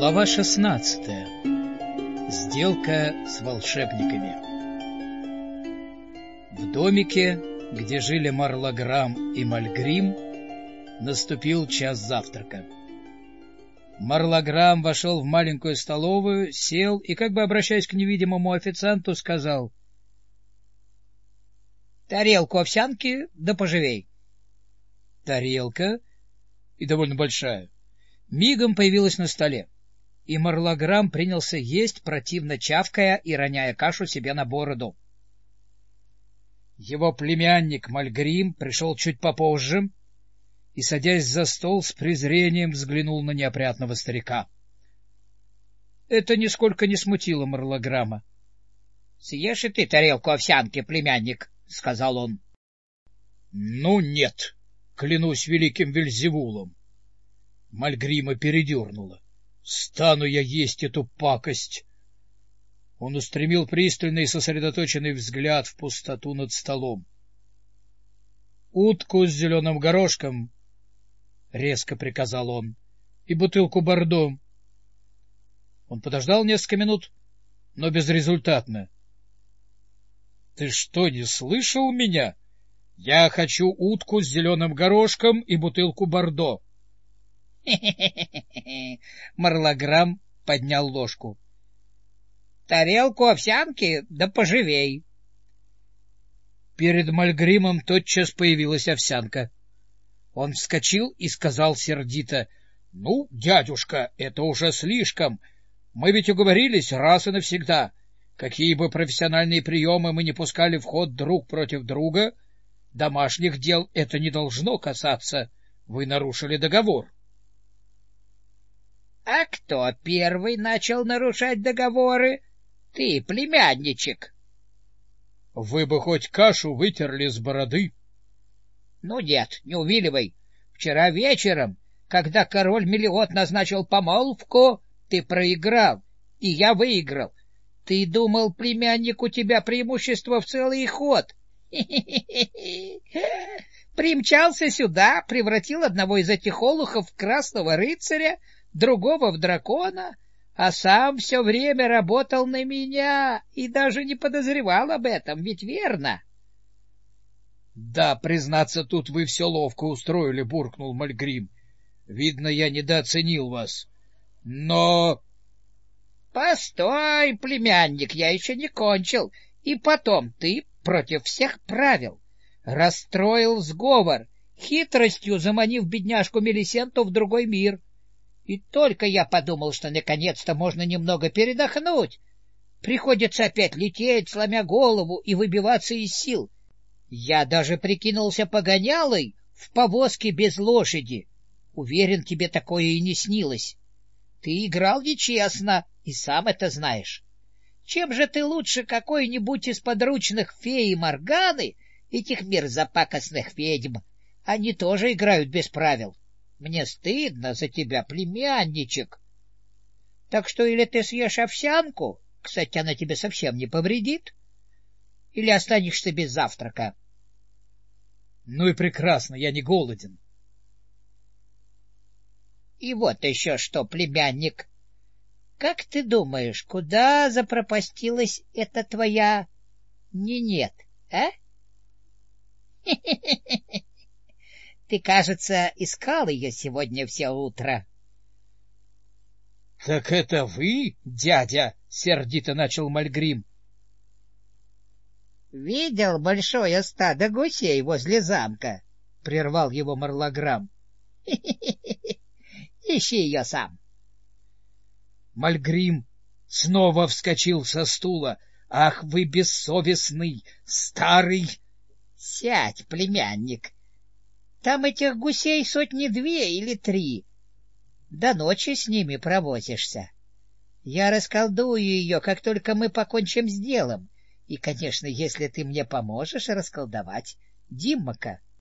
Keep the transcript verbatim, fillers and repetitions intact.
Глава шестнадцатая. Сделка с волшебниками. В домике, где жили Марлаграм и Мальгрим, наступил час завтрака. Марлаграм вошел в маленькую столовую, сел и, как бы обращаясь к невидимому официанту, сказал: — Тарелку овсянки, да поживей. Тарелка, и довольно большая, мигом появилась на столе, и Марлаграм принялся есть, противно чавкая и роняя кашу себе на бороду. Его племянник Мальгрим пришел чуть попозже и, садясь за стол, с презрением взглянул на неопрятного старика. Это нисколько не смутило Марлаграма. — Съешь и ты тарелку овсянки, племянник, — сказал он. — Ну нет, клянусь великим Вельзевулом. Мальгрима передернуло. Стану я есть эту пакость. Он устремил пристальный и сосредоточенный взгляд в пустоту над столом. — Утку с зеленым горошком, — резко приказал он, — и бутылку бордо. Он подождал несколько минут, но безрезультатно. — Ты что, не слышал меня? Я хочу утку с зеленым горошком и бутылку бордо. Марлаграм поднял ложку. — Тарелку овсянки, да поживей. Перед Мальгримом тотчас появилась овсянка. Он вскочил и сказал сердито: — Ну, дядюшка, это уже слишком. Мы ведь уговорились раз и навсегда. Какие бы профессиональные приемы мы не пускали в ход друг против друга, домашних дел это не должно касаться. Вы нарушили договор. — А кто первый начал нарушать договоры? Ты, племянничек. — Вы бы хоть кашу вытерли с бороды. — Ну нет, не увиливай. Вчера вечером, когда король Мелиот назначил помолвку, ты проиграл, и я выиграл. Ты думал, племянник, у тебя преимущество в целый ход. Примчался сюда, превратил одного из этих олухов в красного рыцаря, другого в дракона, а сам все время работал на меня и даже не подозревал об этом, ведь верно? — Да, признаться, тут вы все ловко устроили, — буркнул Мальгрим. — Видно, я недооценил вас. Но... — Постой, племянник, я еще не кончил. И потом ты против всех правил расстроил сговор, хитростью заманив бедняжку Мелисенту в другой мир. И только я подумал, что наконец-то можно немного передохнуть, приходится опять лететь, сломя голову, и выбиваться из сил. Я даже прикинулся погонялой в повозке без лошади. Уверен, тебе такое и не снилось. Ты играл нечестно, и сам это знаешь. Чем же ты лучше какой-нибудь из подручных феи Морганы, этих мерзопакостных ведьм? Они тоже играют без правил. Мне стыдно за тебя, племянничек. Так что или ты съешь овсянку, кстати, она тебе совсем не повредит, или останешься без завтрака. — Ну и прекрасно, я не голоден. — И вот еще что, племянник. Как ты думаешь, куда запропастилась эта твоя Нинет, а? Ты, кажется, искал ее сегодня все утро. — Так это вы, дядя? — сердито начал Мальгрим. — Видел большое стадо гусей возле замка? — прервал его Марлаграм. — Ищи ее сам. Мальгрим снова вскочил со стула. — Ах вы бессовестный, старый! — Сядь, племянник. Там этих гусей сотни две или три. До ночи с ними провозишься. Я расколдую ее, как только мы покончим с делом. И, конечно, если ты мне поможешь расколдовать Диммака.